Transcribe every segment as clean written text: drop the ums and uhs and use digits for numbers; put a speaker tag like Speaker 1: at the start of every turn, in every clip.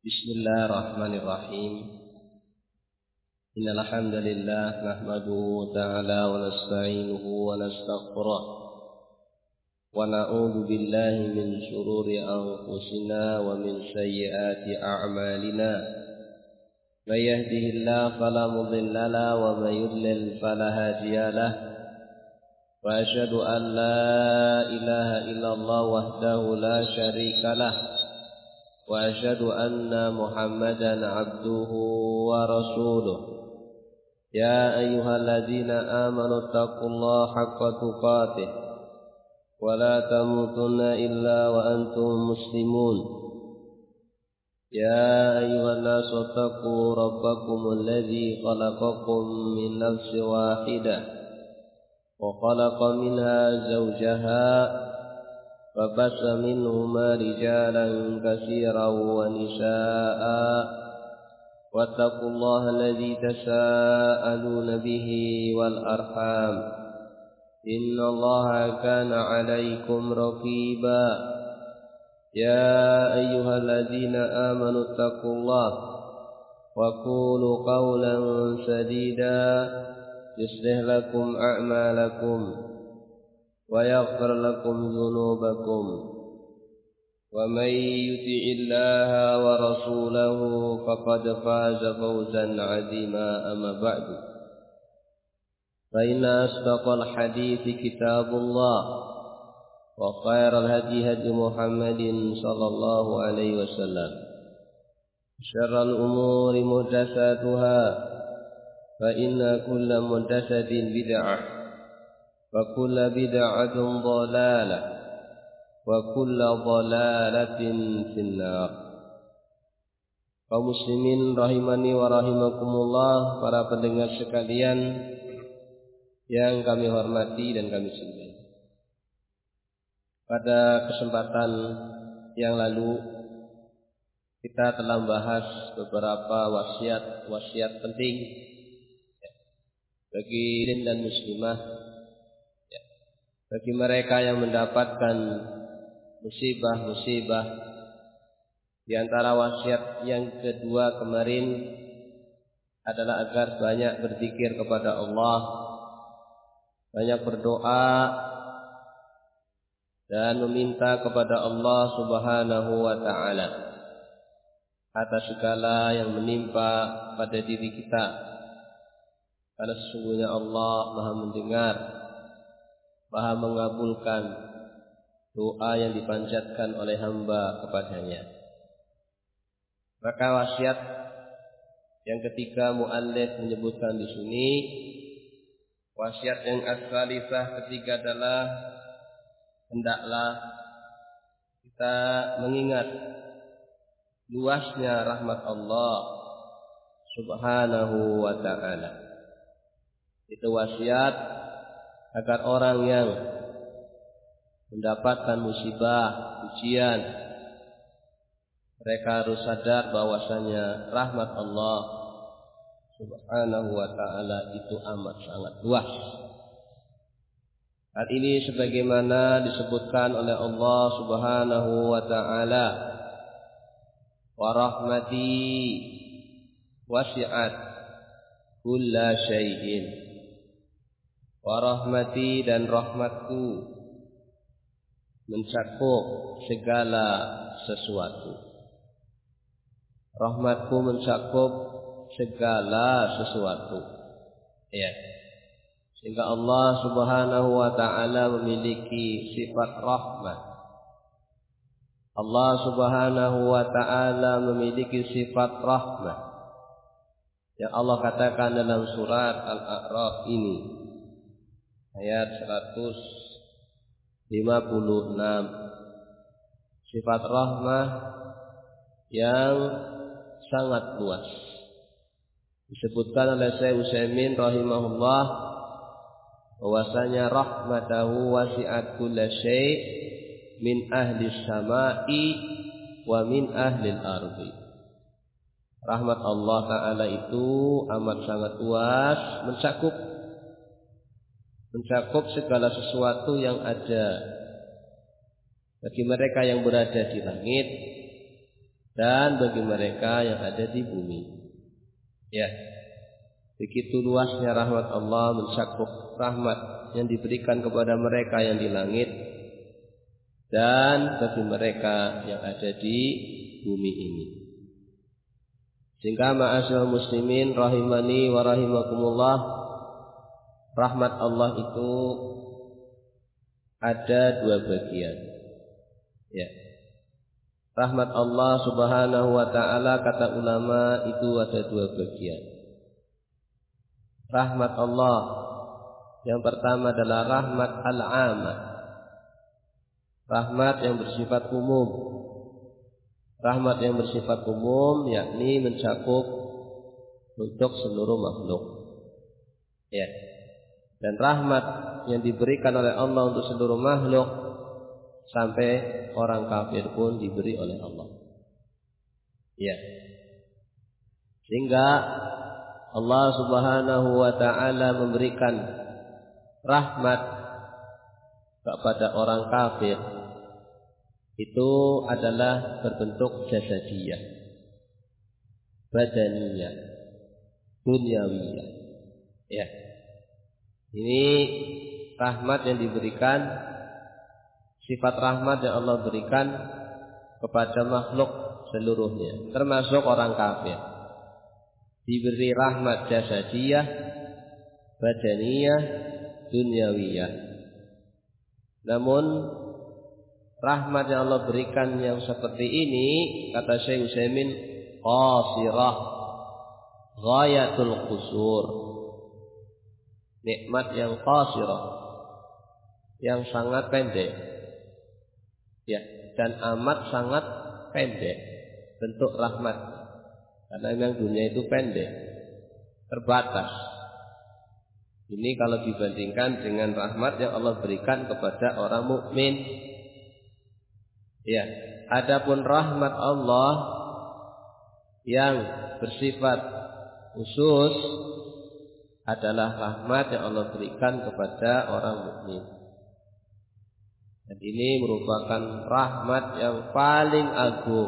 Speaker 1: Bismillahirrahmanirrahim. Innal hamdalillah nahmaduhu ta'ala wa nasta'inuhu wa nastaghfiruh wa na'udzu billahi min shururi anfusina wa min sayyiati a'malina. May yahdihillahu fala mudilla lahu wa may yudlil fala hadiya lahu. Wa asyhadu an la ilaha illallah wahdahu la syarika lahu. وأشهد أن محمدا عبده ورسوله يا أيها الذين آمنوا اتقوا الله حق تقاته ولا تموتن إلا وأنتم مسلمون يا أيها الناس اتقوا ربكم الذي خلقكم من نفس واحدة وخلق منها زوجها فبث منهما رجالا كثيرا ونساء واتقوا الله الذي تساءلون به والأرحام إن الله كان عليكم رقيبا يا أيها الذين آمنوا اتقوا الله وقولوا قولا سديدا يصلح لكم أعمالكم ويغفر لكم ذنوبكم ومن يطع الله ورسوله فقد فاز فوزا عظيما أما بعد فإن أصدق الحديث كتاب الله وخير الهدي هدي محمد صلى الله عليه وسلم شر الأمور محدثاتها فإن كل محدثة بدعة وكل بدعة ضلالة وكل ضلالة في النار. Kaum muslimin rahimani wa rahimakumullah, para pendengar sekalian yang kami hormati dan kami cintai. Pada kesempatan yang lalu kita telah membahas beberapa wasiat penting bagi muslim dan muslimah, bagi mereka yang mendapatkan musibah-musibah. Di antara wasiat yang kedua kemarin adalah agar banyak berzikir kepada Allah, banyak berdoa dan meminta kepada Allah Subhanahu wa ta'ala atas segala yang menimpa pada diri kita, karena sesungguhnya Allah Maha mendengar, Maha mengabulkan doa yang dipanjatkan oleh hamba kepadanya. Maka wasiat yang ketiga muallif menyebutkan di sini, wasiat yang as-salisah ketiga adalah hendaklah kita mengingat luasnya rahmat Allah Subhanahu wa ta'ala. Itu wasiat agar orang yang mendapatkan musibah, ujian, mereka harus sadar bahwasanya rahmat Allah Subhanahu wa ta'ala itu amat sangat luas. Hal ini sebagaimana disebutkan oleh Allah Subhanahu wa ta'ala, wa rahmati wasi'at kulla syai'in. Wa rahmati, dan rahmatku mencakup segala sesuatu. Rahmatku mencakup segala sesuatu. Ya. Sehingga Allah Subhanahu wa ta'ala memiliki sifat rahmat. Allah Subhanahu wa ta'ala memiliki sifat rahmat yang Allah katakan dalam surat Al-A'raf ini, ayat 156. Sifat rahmah yang sangat luas disebutkan oleh Syekh Utsaimin rahimahullah bahwasanya rahmatahu wasi'at kulla syai' min ahli samai wa min ahli al-ardi. Rahmat Allah Ta'ala itu amat sangat luas, mencakup segala sesuatu yang ada bagi mereka yang berada di langit dan bagi mereka yang ada di bumi. Ya, begitu luasnya rahmat Allah mencakup rahmat yang diberikan kepada mereka yang di langit dan bagi mereka yang ada di bumi ini. Sehingga ma'asyiral muslimin rahimani wa rahimakumullah, rahmat Allah itu ada dua bagian. Ya. Rahmat Allah Subhanahu wa taala, kata ulama, itu ada dua bagian. Rahmat Allah yang pertama adalah rahmat al-'amah. Rahmat yang bersifat umum. Rahmat yang bersifat umum yakni mencakup untuk seluruh makhluk. Ya. Dan rahmat yang diberikan oleh Allah untuk seluruh makhluk sampai orang kafir pun diberi oleh Allah. Ya. Sehingga Allah Subhanahu wa taala memberikan rahmat kepada orang kafir itu adalah berbentuk jasadiyah, badaniyah, dunyawiyah. Ya. Ini rahmat yang diberikan, sifat rahmat yang Allah berikan kepada makhluk seluruhnya, termasuk orang kafir. Diberi rahmat jasadiyah, badaniyah, dunyawiyah. Namun rahmat yang Allah berikan yang seperti ini, kata Syekh Utsaimin, qasirah, ghayatul qusur. Nikmat yang qasirah, yang sangat pendek. Ya, dan amat sangat pendek bentuk rahmat. Karena memang dunia itu pendek, terbatas. Ini kalau dibandingkan dengan rahmat yang Allah berikan kepada orang mukmin. Ya, adapun rahmat Allah yang bersifat khusus adalah rahmat yang Allah berikan kepada orang mukmin. Dan ini merupakan rahmat yang paling agung.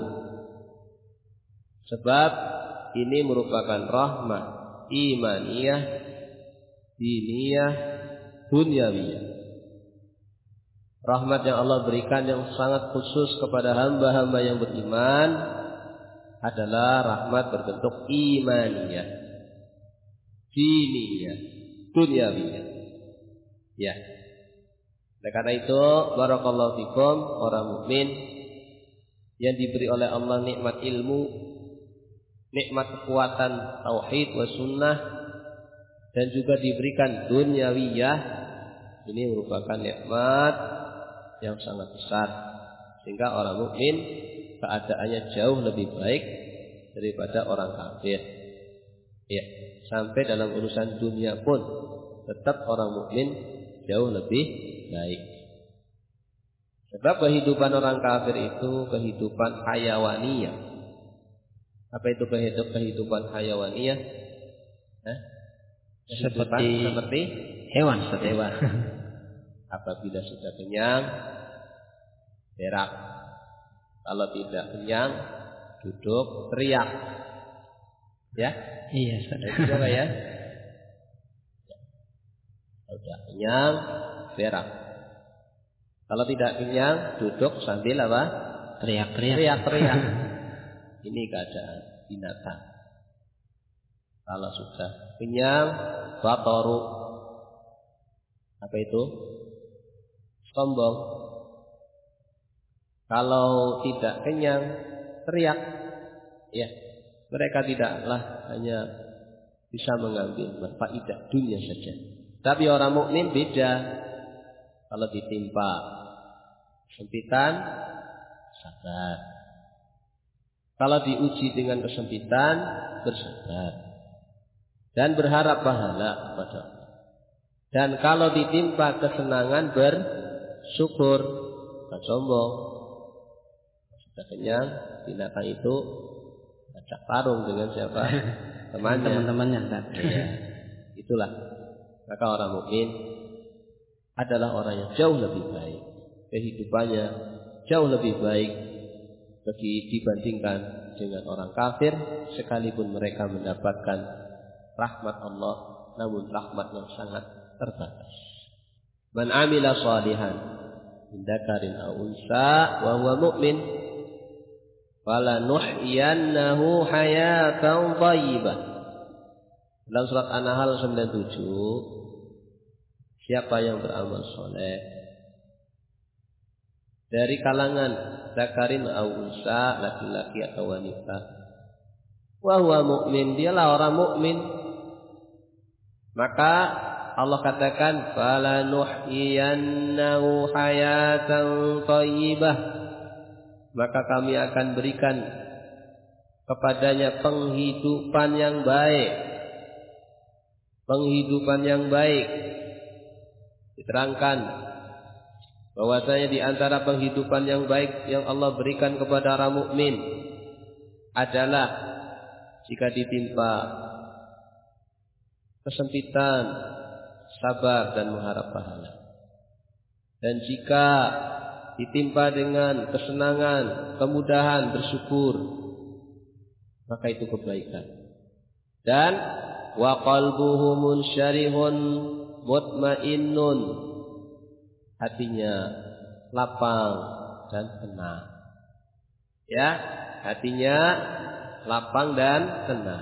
Speaker 1: Sebab ini merupakan rahmat imaniyah, diniyah, dunyawiyah. Rahmat yang Allah berikan yang sangat khusus kepada hamba-hamba yang beriman adalah rahmat berbentuk imaniyah, diniyah, dunyawiyah. Ya. Oleh karena itu, barakallahu fikum, orang mukmin yang diberi oleh Allah nikmat ilmu, nikmat kekuatan tauhid wa sunnah, dan juga diberikan dunyawiyah, ini merupakan nikmat yang sangat besar, sehingga orang mukmin keadaannya jauh lebih baik daripada orang kafir. Ya, sampai dalam urusan dunia pun tetap orang mukmin jauh lebih baik. Sebab kehidupan orang kafir itu kehidupan hayawaniyah. Apa itu kehidupan hayawaniyah? Seperti hewan. Apabila sudah kenyang, berak. Kalau tidak kenyang, duduk teriak. Ya?
Speaker 2: Iya, sudah.
Speaker 1: Coba ya. Sudah kenyang, berak. Kalau tidak kenyang, duduk sambil apa? Teriak-teriak. Ini keadaan binatang. Kalau sudah kenyang, batoru. Apa itu? Sombong. Kalau tidak kenyang, teriak. Ya, mereka tidaklah hanya bisa mengambil faidah dunia saja. Tapi orang mukmin beda. Kalau ditimpa kesempitan, sabar. Kalau diuji dengan kesempitan, bersabar dan berharap pahala kepada Allah. Dan kalau ditimpa kesenangan, bersyukur, bukan sombong. Sudah kenyang, binatang itu ajak tarung dengan siapa?
Speaker 2: Teman-temannya.
Speaker 1: Ya, itulah. Maka orang mukmin adalah orang yang jauh lebih baik, kehidupannya jauh lebih baik dibandingkan dengan orang kafir, sekalipun mereka mendapatkan rahmat Allah, namun rahmat yang sangat terbatas. Man amila shalihan min dzakarin aw unsa wa huwa mu'min falanuhyiyannahu hayatan thayyibah. Dalam surat An-Nahl 97, siapa yang beramal soleh dari kalangan dzakarin aw unsa, laki-laki atau wanita, wa huwa mu'min, dialah orang mukmin, maka Allah katakan falanuhyiyannahu hayatan thayyibah, maka kami akan berikan kepadanya penghidupan yang baik. Penghidupan yang baik. Diterangkan bahwasanya di antara penghidupan yang baik yang Allah berikan kepada orang mukmin adalah jika ditimpa kesempitan, sabar dan mengharap pahala. Dan jika ditimpa dengan kesenangan, kemudahan, bersyukur, maka itu kebaikan. Dan wa qalbuhu munsyarihun mutmainnun, hatinya lapang dan tenang. Ya, hatinya lapang dan tenang.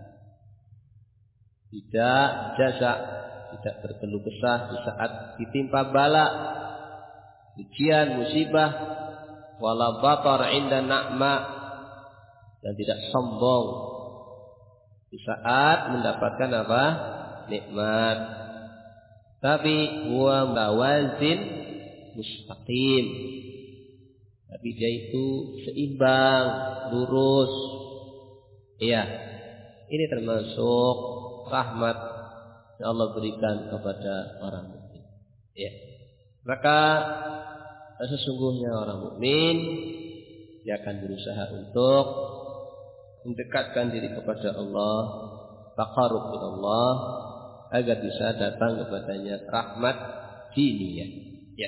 Speaker 1: Tidak jazak, tidak berkeluh kesah di saat ditimpa bala, ujian, musibah, wala batar inda na'ma, dan tidak sombong di saat mendapatkan apa? Nikmat. Tapi huwa mawazin mustaqim, tapi dia itu seimbang, lurus. Iya, ini termasuk rahmat yang Allah berikan kepada orang mukmin. Ya. Maka sesungguhnya orang mukmin dia akan berusaha untuk mendekatkan diri kepada Allah, taqarrub ila Allah, agar bisa datang kepadanya rahmat diniyah. Ya.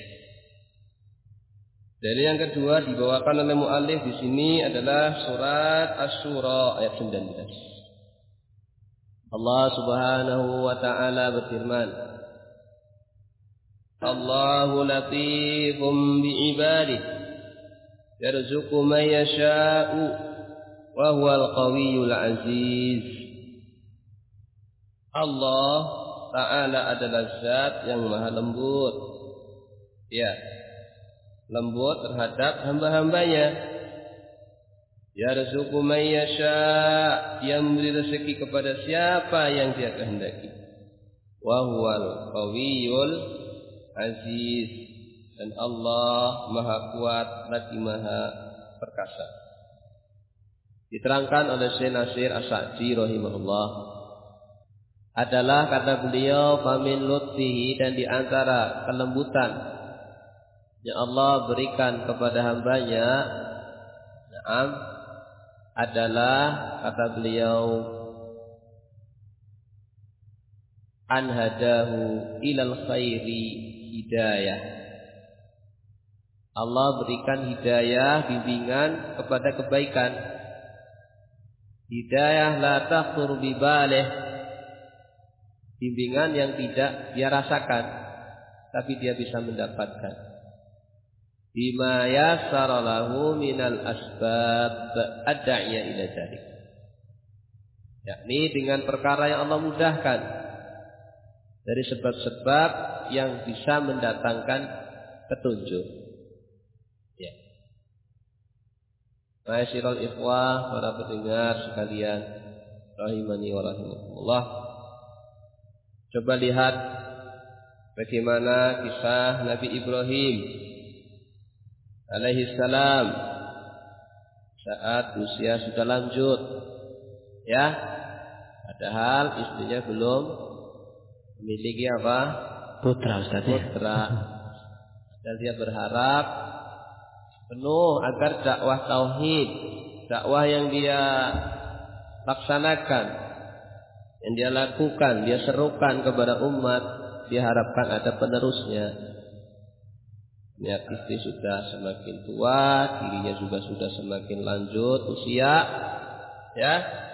Speaker 1: Dari yang kedua dibawakan oleh muallif di sini adalah surat Asy-Syura ayat 19. Allah Subhanahu wa taala berfirman, Allahu latifum bi'ibadihi yarzuqu man yasha'u wa huwal qawiyyul aziz. Allah taala adalah zat yang maha lembut. Ya, lembut terhadap hamba-hambanya. Yarzuqu man yasha', dia memberi rezeki kepada siapa yang dia kehendaki. Wa huwal qawiyyul aziz, dan Allah maha kuat lagi maha perkasa. Diterangkan oleh Syekh Nasir As-Sa'di rahimahullah, adalah kata beliau famin lutfihi, dan di antara kelembutan yang Allah berikan kepada hambanya, na'am, adalah kata beliau an hadahu ilal khairi hidayah. Allah berikan hidayah, bimbingan kepada kebaikan. Hidayah la takhur bibalih, bimbingan yang tidak dia rasakan tapi dia bisa mendapatkan. Bima yassara lahu minal asbab ad-da'iya ila dzalik, yakni dengan perkara yang Allah mudahkan dari sebab-sebab yang bisa mendatangkan petunjuk. Ya. Ma'asyiral ikhwah, para pendengar sekalian, rahimani wa rahimakumullah. Coba lihat bagaimana kisah Nabi Ibrahim alaihi salam saat usia sudah lanjut, ya, padahal istrinya belum memiliki apa?
Speaker 2: Putra, Ustaz.
Speaker 1: Putra. Dan dia berharap penuh agar dakwah tauhid, dakwah yang dia laksanakan, yang dia lakukan, dia serukan kepada umat, diharapkan ada penerusnya. Niat istri sudah semakin tua, dirinya juga sudah semakin lanjut usia, ya.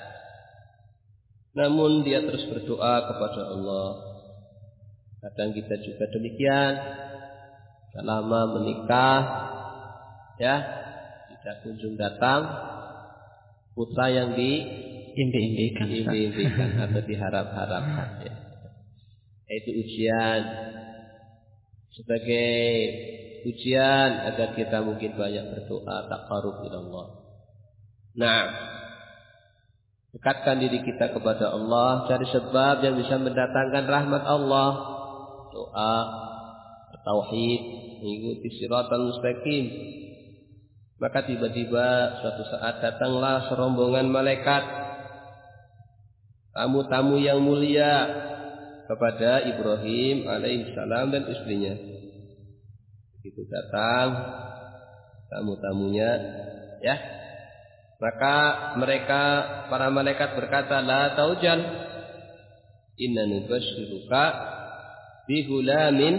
Speaker 1: Namun dia terus berdoa kepada Allah. Kadang kita juga demikian. Selama menikah, ya, tidak kunjung datang putra yang diimpi-impikan atau diharap-harapkan, ya. Itu ujian, sebagai ujian agar kita mungkin banyak berdoa taqarrub ila Allah. Nah, dekatkan diri kita kepada Allah, cari sebab yang bisa mendatangkan rahmat Allah. Doa, tauhid, mengikuti siratal mustaqim. Maka tiba-tiba suatu saat datanglah serombongan malaikat, tamu-tamu yang mulia kepada Ibrahim alaihissalam dan istrinya. Begitu datang tamu-tamunya, ya, maka mereka, para malaikat berkata, la taujal, inna nubashiruka bihulamin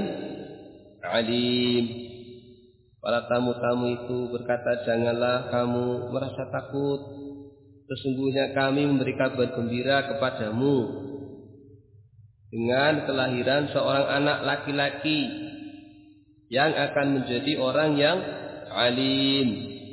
Speaker 1: alim. Para tamu-tamu itu berkata, janganlah kamu merasa takut, sesungguhnya kami memberi kabar gembira kepadamu dengan kelahiran seorang anak laki-laki yang akan menjadi orang yang alim,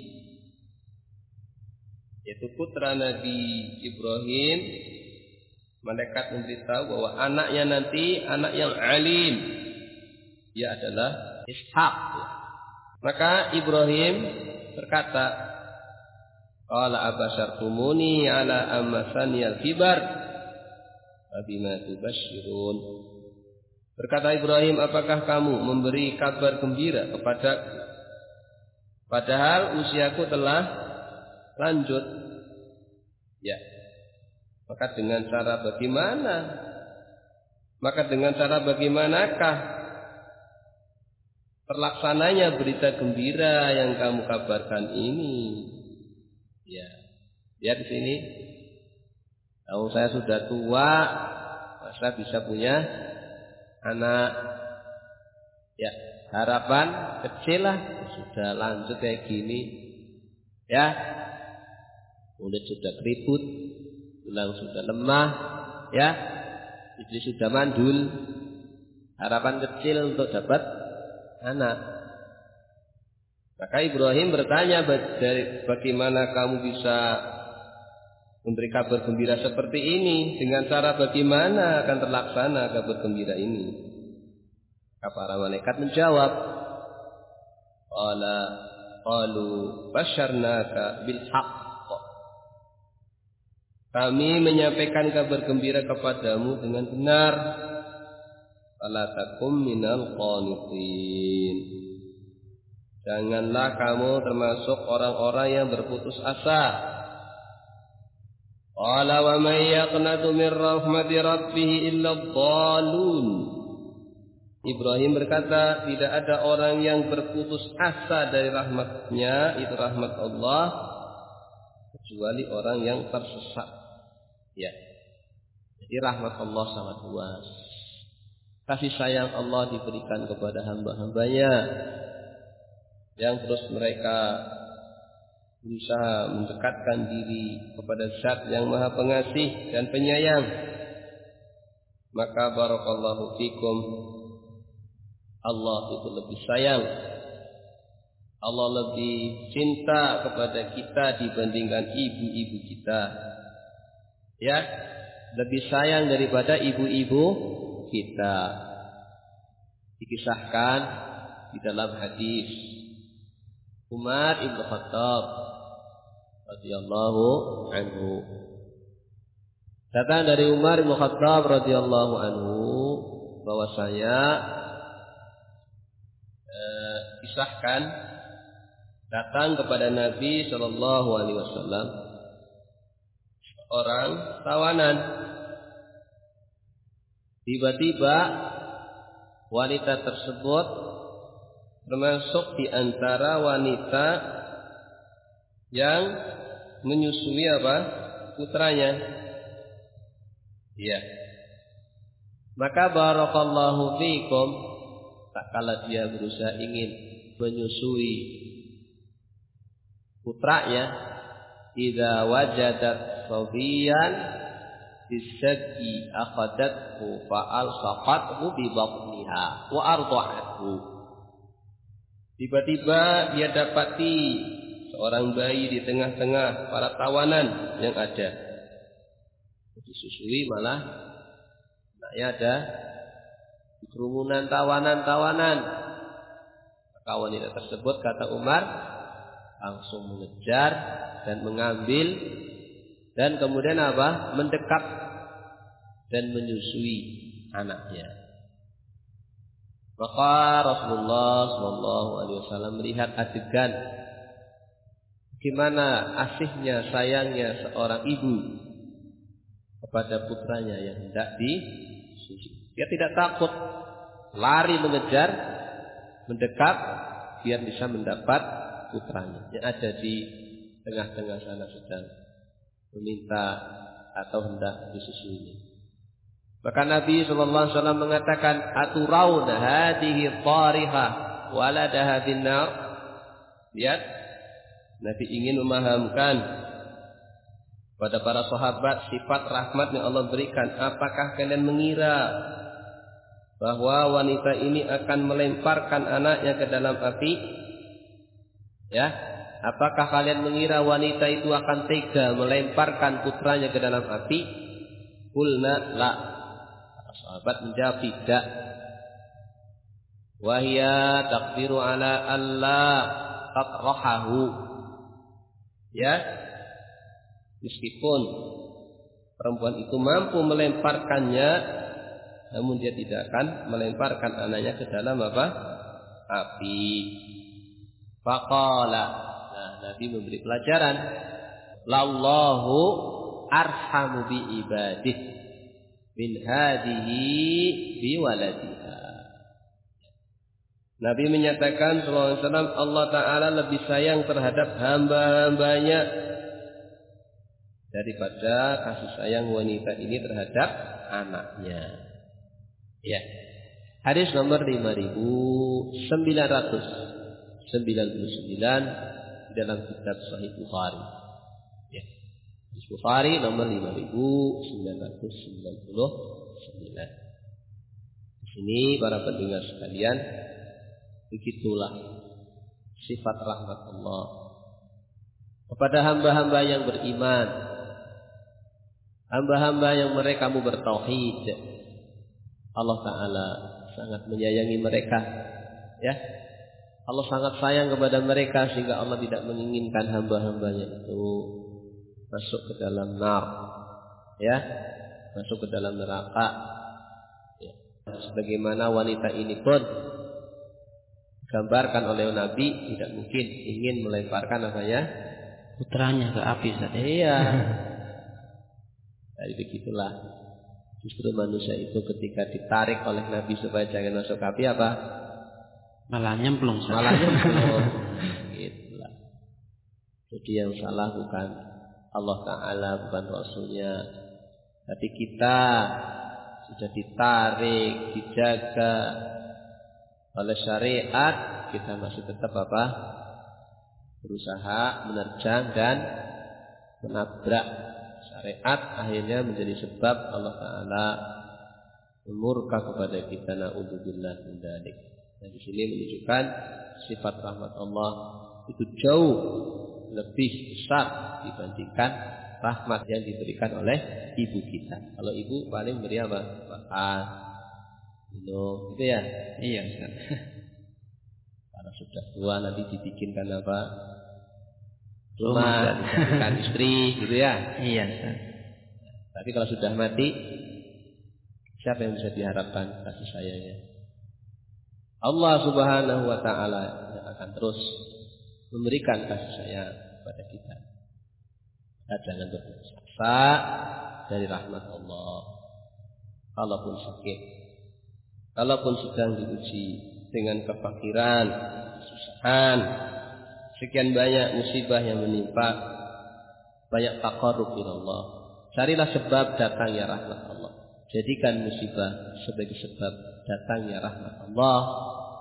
Speaker 1: yaitu putra Nabi Ibrahim. Malaikat memberitahu bahwa anaknya nanti anak yang alim, dia adalah Ishak. Maka Ibrahim berkata, qala abashartumuni ala ammasani al-kibar fabima tubashshirun. Berkata Ibrahim, apakah kamu memberi kabar gembira kepadaku padahal usiaku telah lanjut? Ya. Maka dengan cara bagaimana? Maka dengan cara bagaimanakah terlaksananya berita gembira yang kamu kabarkan ini? Ya. Lihat di sini. Kalau saya sudah tua, masa bisa punya anak? Ya, harapan kecil lah. Sudah lanjut kayak gini, ya. Kulit sudah keriput, tulang sudah lemah, ya. Istri sudah mandul. Harapan kecil untuk dapat anak. Maka Ibrahim bertanya, bagaimana kamu bisa memberi kabar gembira seperti ini? Dengan cara bagaimana akan terlaksana kabar gembira ini? Para malaikat menjawab, qalu basyarnaka bil haqq. Kami menyampaikan kabar gembira kepadamu dengan benar. Fala takum minal qanitin. Janganlah kamu termasuk orang-orang yang berputus asa. Qala wa may yaqnatu min rahmati rabbih illa dhalun. Ibrahim berkata, tidak ada orang yang berputus asa dari rahmatnya, itu rahmat Allah, kecuali orang yang tersesat. Ya. Jadi rahmat Allah sangat luas. Kasih sayang Allah diberikan kepada hamba-hambanya yang terus mereka berusaha mendekatkan diri kepada Zat yang Maha Pengasih dan Penyayang. Maka barakallahu fikum, Allah itu lebih sayang, Allah lebih cinta kepada kita dibandingkan ibu-ibu kita. Ya, lebih sayang daripada ibu-ibu kita. Dikisahkan di dalam hadis Umar ibn Khattab radhiyallahu anhu. Datang dari Umar ibn Khattab radhiyallahu anhu bahwasanya kisahkan datang kepada Nabi sallallahu alaihi wasallam orang tawanan. Tiba-tiba wanita tersebut termasuk di antara wanita yang menyusui putranya. Ya. Maka barakallahu fiikum, tak kala dia berusaha ingin menyusui putranya, idza wajadat sabiyan bisadqi akhadathu fa'alsaqathu bi batniha wa arda'athu. Tiba-tiba dia dapati seorang bayi di tengah-tengah para tawanan yang ada. Disusui malah anaknya ada di kerumunan tawanan-tawanan. Maka wanita tersebut, kata Umar, langsung mengejar dan mengambil dan kemudian apa? Mendekat dan menyusui anaknya. Maka Rasulullah SAW melihat adegan bagaimana asihnya, sayangnya seorang ibu kepada putranya yang hendak disusui. Dia tidak takut, lari mengejar, mendekat, biar bisa mendapat putranya yang ada di tengah-tengah sana sedang meminta atau hendak disusui. Maka Nabi SAW mengatakan, aturauna hadhihi tariha waladaha finnar. Lihat, Nabi ingin memahamkan pada para sahabat sifat rahmat yang Allah berikan. Apakah kalian mengira bahwa wanita ini akan melemparkan anaknya ke dalam api? Ya, apakah kalian mengira wanita itu akan tega melemparkan putranya ke dalam api? Qulna la. Sahabat menjawab tidak. Wahia taqdiru ala alla tatrahahu. Ya, meskipun perempuan itu mampu melemparkannya, namun dia tidak akan melemparkan anaknya ke dalam apa? Api. Faqala. Nah, Nabi memberi pelajaran. Lallahu arhamu bi ibadih min hadihi bi waladiha. Nabi menyatakan sallallahu alaihi wasallam, Allah Ta'ala lebih sayang terhadap hamba-hambanya daripada kasih sayang wanita ini terhadap anaknya. Ya. Hadis nomor 5999 dalam kitab Sahih Bukhari. Ya. Hadis Bukhari nomor 5999. Di sini para pendengar sekalian, begitulah sifat rahmat Allah kepada hamba-hamba yang beriman, hamba-hamba yang mereka mau bertauhid. Allah Ta'ala sangat menyayangi mereka, ya. Allah sangat sayang kepada mereka sehingga Allah tidak menginginkan hamba-hambanya itu masuk ke dalam nar, ya, masuk ke dalam neraka. Ya. Sebagaimana wanita ini pun digambarkan oleh Nabi tidak mungkin ingin melemparkan apanya?
Speaker 2: Putranya ke api.
Speaker 1: Iya. Jadi begitulah. Justru manusia itu ketika ditarik oleh Nabi supaya jangan masuk api apa?
Speaker 2: Malah nyemplung.
Speaker 1: Malah nyemplung. Itulah. Jadi yang salah bukan Allah Ta'ala, bukan Rasulnya, tapi kita sudah ditarik, dijaga oleh syariat, kita masih tetap apa? Berusaha menerjang dan menabrak syariat, akhirnya menjadi sebab Allah Ta'ala memurka kepada kita. Na'udzubillah min dzalik. Dan di sini menunjukkan sifat rahmat Allah itu jauh lebih besar dibandingkan rahmat yang diberikan oleh ibu kita. Kalau ibu paling beri apa? Makan, minum, gitu ya?
Speaker 2: Iya, Ustaz.
Speaker 1: Kalau sudah tua nanti dibikinkan apa? Rumah, dibikinkan istri, gitu ya?
Speaker 2: Iya, Ustaz.
Speaker 1: Tapi kalau sudah mati, siapa yang bisa diharapkan kasih sayangnya? Allah Subhanahu wa Ta'ala yang akan terus memberikan kasih sayang kepada kita. Kita jangan berputus asa dari rahmat Allah. Kalaupun sakit, kalaupun sedang diuji dengan kefakiran, kesusahan, sekian banyak musibah yang menimpa, banyak taqarrub ila Allah. Carilah sebab datangnya rahmat Allah. Jadikan musibah sebagai sebab datangnya rahmat Allah.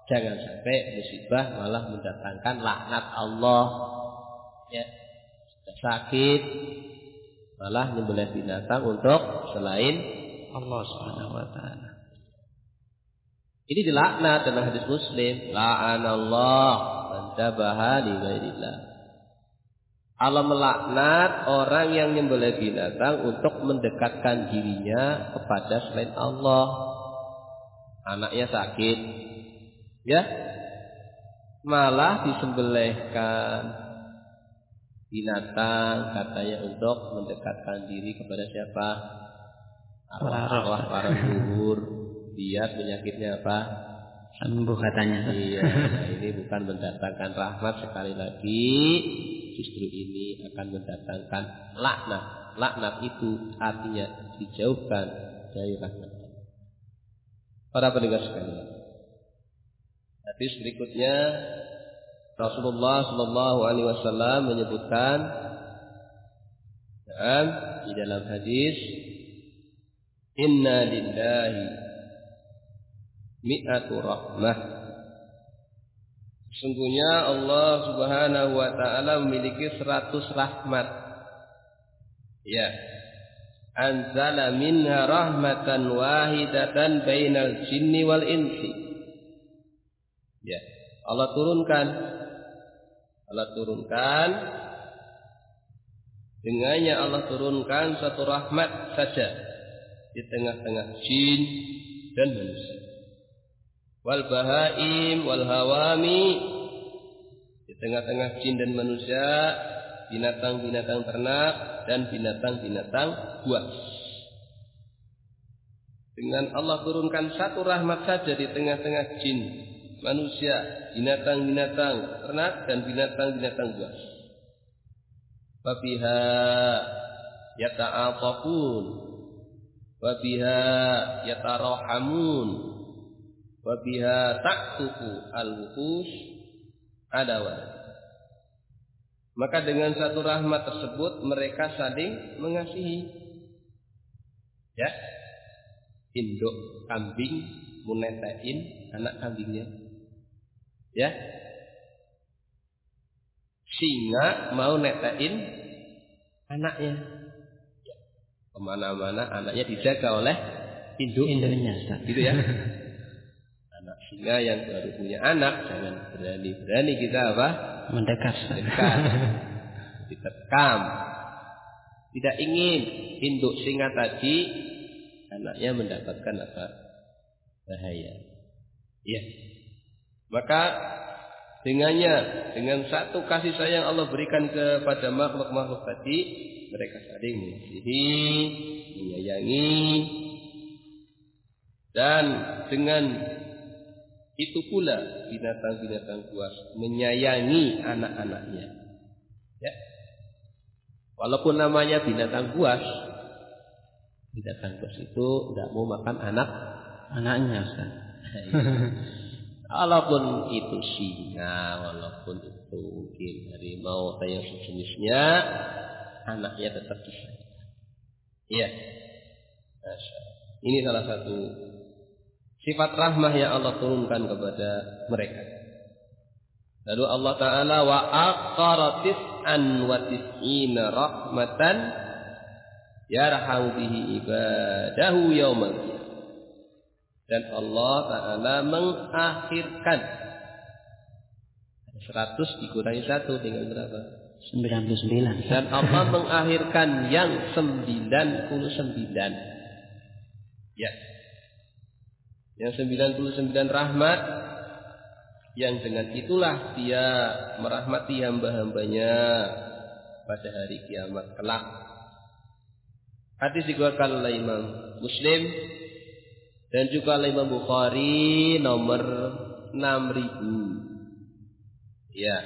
Speaker 1: Jangan sampai musibah malah mendatangkan laknat Allah. Ya, sudah sakit malah nyembelih binatang untuk selain
Speaker 2: Allah Subhanahu wa taala.
Speaker 1: Ini dilaknat dalam hadis Muslim, la'anallah man dzabaha li ghairillah. Allah melaknat orang yang menyembelih binatang untuk mendekatkan dirinya kepada selain Allah. Anaknya sakit, ya, malah disembelihkan binatang katanya untuk mendekatkan diri kepada siapa? Arwah para leluhur. Biar penyakitnya apa?
Speaker 2: Sembuh katanya.
Speaker 1: Iya, nah ini bukan mendatangkan rahmat, sekali lagi justru ini akan mendatangkan laknat. Laknat itu artinya dijauhkan dari rahmat. Para pendengar sekalian, hadis berikutnya Rasulullah Shallallahu Alaihi Wasallam menyebutkan di dalam hadis, Inna lillahi mi'atu rahmah. Sesungguhnya Allah Subhanahu wa taala memiliki 100 rahmat. Ya. Anzala minha rahmatan wahidatan bainal jinni wal insi. Ya. Allah turunkan dengannya Allah turunkan satu rahmat saja di tengah-tengah jin dan manusia. Wal bahaim wal hawami, di tengah-tengah jin dan manusia, binatang-binatang ternak dan binatang-binatang buas. Dengan Allah turunkan satu rahmat saja di tengah-tengah jin, manusia, binatang-binatang ternak dan binatang-binatang buas. Fabiha yata'atafun, wabiha yatarahamun, wabiha ta'tuku al-wuhus adawan. Maka dengan satu rahmat tersebut mereka saling mengasihi. Ya, induk kambing munetain anak kambingnya. Ya, singa mau netain anaknya. Ya. Kemana-mana anaknya dijaga oleh induknya, gitu ya. Anak singa yang baru punya anak, jangan berani-berani kita apa? Mendekat. Diterkam. Tidak ingin induk singa tadi anaknya mendapatkan apa? Bahaya. Iya. Maka dengan satu kasih sayang Allah berikan kepada makhluk-makhluk tadi, mereka saling mengasihi, menyayangi, dan dengan itu pula binatang-binatang buas menyayangi anak-anaknya. Ya. Walaupun namanya binatang buas itu tidak mau makan anaknya. Walaupun itu singa, walaupun itu mungkin harimau atau yang sejenisnya, anaknya tetap disayang. Iya. Ini salah satu sifat rahmah yang Allah turunkan kepada mereka. Lalu Allah Ta'ala wa aqara tis'an wa tis'ina rahmatan yarhamu bihi ibadahu yawmal qiyamah. Dan Allah Ta'ala mengakhirkan 100 dikurangi 1 tinggal berapa? 99. Dan Allah mengakhirkan yang 99. Ya. Yang 99 rahmat, yang dengan itulah dia merahmati hamba-hambanya pada hari kiamat kelak. Hadis dikeluarkan oleh Imam Muslim dan juga oleh Imam Bukhari nomor 6000. Ya.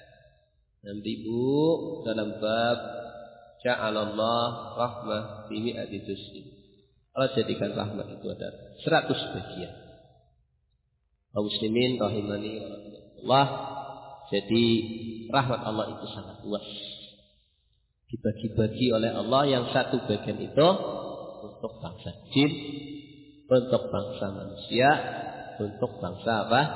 Speaker 1: 6000 dalam bab ja'alallah rahmah fi mi'ati juz'in. Allah jadikan rahmat itu ada 100 bagian. Kaum muslimin rahimani Allah. Jadi rahmat Allah itu sangat luas. Dibagi-bagi oleh Allah yang satu bagian itu untuk bangsa jin, untuk bangsa manusia, untuk bangsa apa?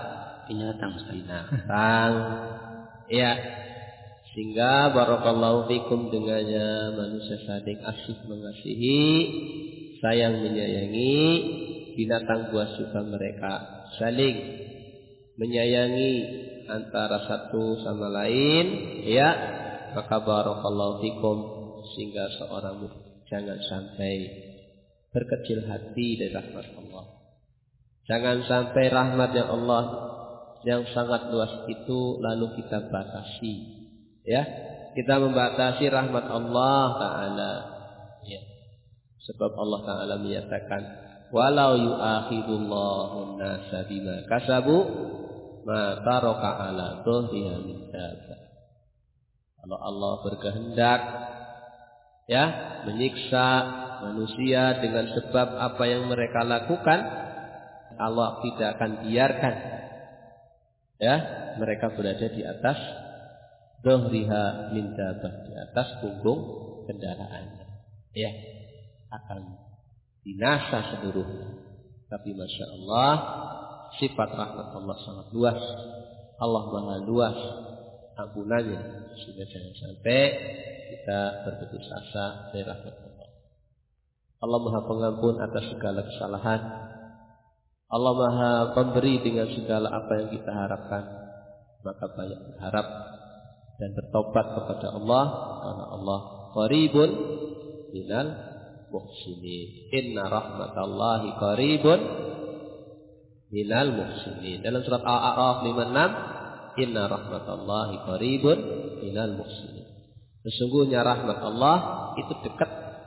Speaker 1: binatang. Ya. Sehingga barakallahu fikum dengannya manusia saling asih mengasihi, sayang menyayangi, binatang buas juga mereka saling menyayangi antara satu sama lain, ya. Maka barakallahu fikum sehingga seorang jangan sampai berkecil hati dari rahmat Allah. Jangan sampai rahmat yang Allah yang sangat luas itu lalu kita batasi, ya. Kita membatasi rahmat Allah Ta'ala, ya. Sebab Allah Ta'ala menyatakan, walau yu'akhidullahu an-nasa bima kasabu ma taraka ala dhahriha min dabbah. Kalau Allah berkehendak, ya, menyiksa manusia dengan sebab apa yang mereka lakukan, Allah tidak akan biarkan, ya, mereka berada di atas dhahriha min dabbah, di atas punggung kendaraannya, ya, akan binasa seluruhnya. Tapi masya Allah, sifat rahmat Allah sangat luas. Allah maha luas ampunannya, sehingga jangan sampai kita berputus asa dari rahmat Allah. Allah maha pengampun atas segala kesalahan. Allah maha pemberi dengan segala apa yang kita harapkan. Maka banyak berharap dan bertobat kepada Allah, karena Allah qaribun minal muhsinin. Inna rahmatallahi qaribun minal muhsinin. Dalam surat Al-A'raf 56, inna rahmatallahi qaribun minal muhsinin. Sesungguhnya rahmat Allah itu dekat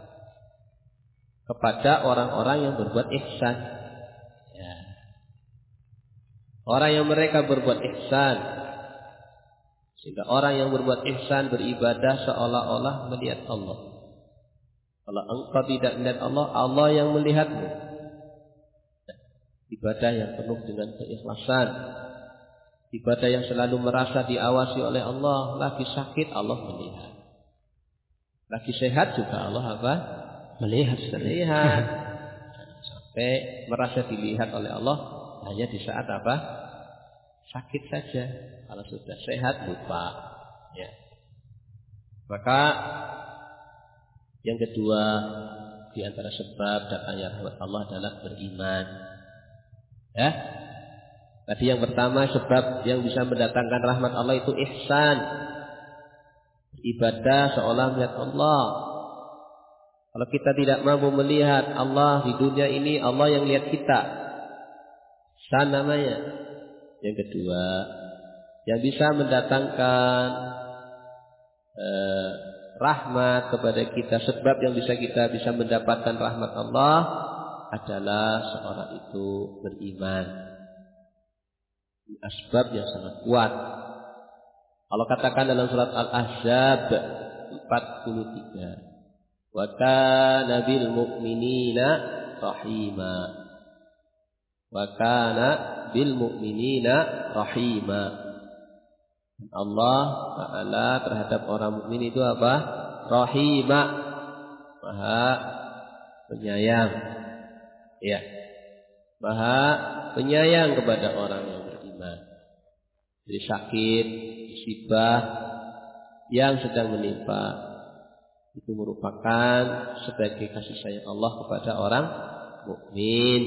Speaker 1: kepada orang-orang yang berbuat ihsan, ya. Orang yang mereka berbuat ihsan, sehingga orang yang berbuat ihsan beribadah seolah-olah melihat Allah. Kalau engkau tidak melihat Allah, Allah yang melihatmu. Ibadah yang penuh dengan keikhlasan, ibadah yang selalu merasa diawasi oleh Allah. Lagi sakit Allah melihat, lagi sehat juga Allah apa? Melihat. Sampai merasa dilihat oleh Allah hanya di saat apa? Sakit saja. Kalau sudah sehat lupa, ya. Maka yang kedua di antara sebab datangnya rahmat Allah adalah beriman. Ya. Tadi yang pertama sebab yang bisa mendatangkan rahmat Allah itu ihsan. Ibadah seolah melihat Allah. Kalau kita tidak mampu melihat Allah di dunia ini, Allah yang lihat kita. Ihsan namanya. Yang kedua, yang bisa mendatangkan rahmat kepada kita, sebab yang kita bisa mendapatkan rahmat Allah adalah seorang itu beriman. Asbab yang sangat kuat. Allah katakan dalam surat Al-Ahzab 43, wa kana bil mu'minina rahima. Wa kana bil mu'minina rahima. Allah Ta'ala terhadap orang mukmin itu apa? Rahima, maha penyayang, ya, maha penyayang kepada orang yang beriman. Jadi sakit, musibah yang sedang menimpa itu merupakan sebagai kasih sayang Allah kepada orang mukmin.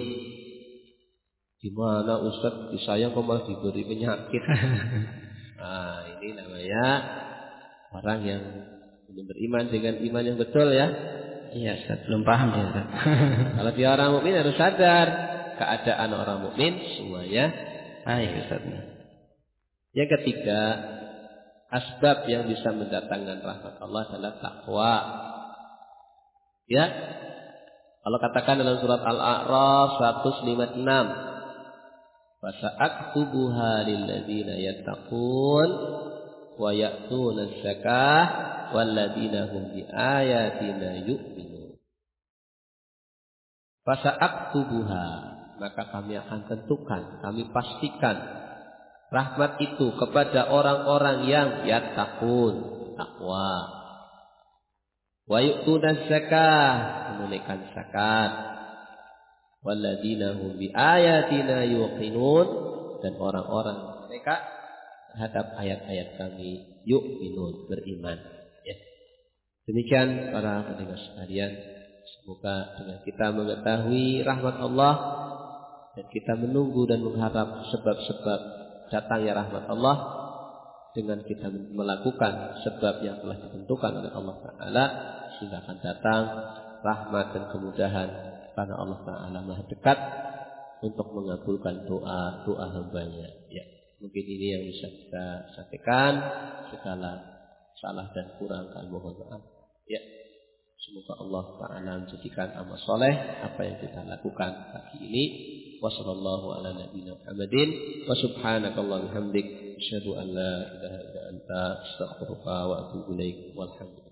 Speaker 1: Gimana Ustaz disayang kok malah diberi penyakit? Nah, ini namanya orang yang belum beriman dengan iman yang betul, ya.
Speaker 2: Iya, Ustaz, belum paham ya, Ustaz.
Speaker 1: Kalau dia orang mukmin harus sadar keadaan orang mukmin semuanya baik, Ustaz. Yang ketiga, asbab yang bisa mendatangkan rahmat Allah adalah takwa. Ya. Allah katakan dalam surat Al-A'raf 156, fasa'aktubuha lilladzina yattaqun wa ya'tuna az-zakah walladzina hum biayatina yu'minun. Fasa'aktubuha, maka kami akan tentukan, kami pastikan rahmat itu kepada orang-orang yang yattaqun, takwa, wa yu'tuna az-zakah, menunaikan zakat, walladzina hum biayatina yuqinun, dan orang-orang mereka terhadap ayat-ayat kami yu'minun, beriman. Ya. Demikian para pendengar sekalian, semoga dengan kita mengetahui rahmat Allah dan kita menunggu dan mengharap sebab-sebab datangnya rahmat Allah, dengan kita melakukan sebab yang telah ditentukan oleh Allah Ta'ala, sehingga akan datang rahmat dan kemudahan, karena Allah Ta'ala maha dekat untuk mengabulkan doa hambanya. Ya, mungkin ini yang bisa kita sampaikan. Segala salah dan kurang kami mohon maaf. Ya, semoga Allah Ta'ala menjadikan amal soleh apa yang kita lakukan pagi ini. Wassallallahu ala nabiyina Muhammadin wa subhanakallahumma hamdik asyhadu an la ilaha illa anta astaghfiruka wa atubu ilaik. Walhamdulillah.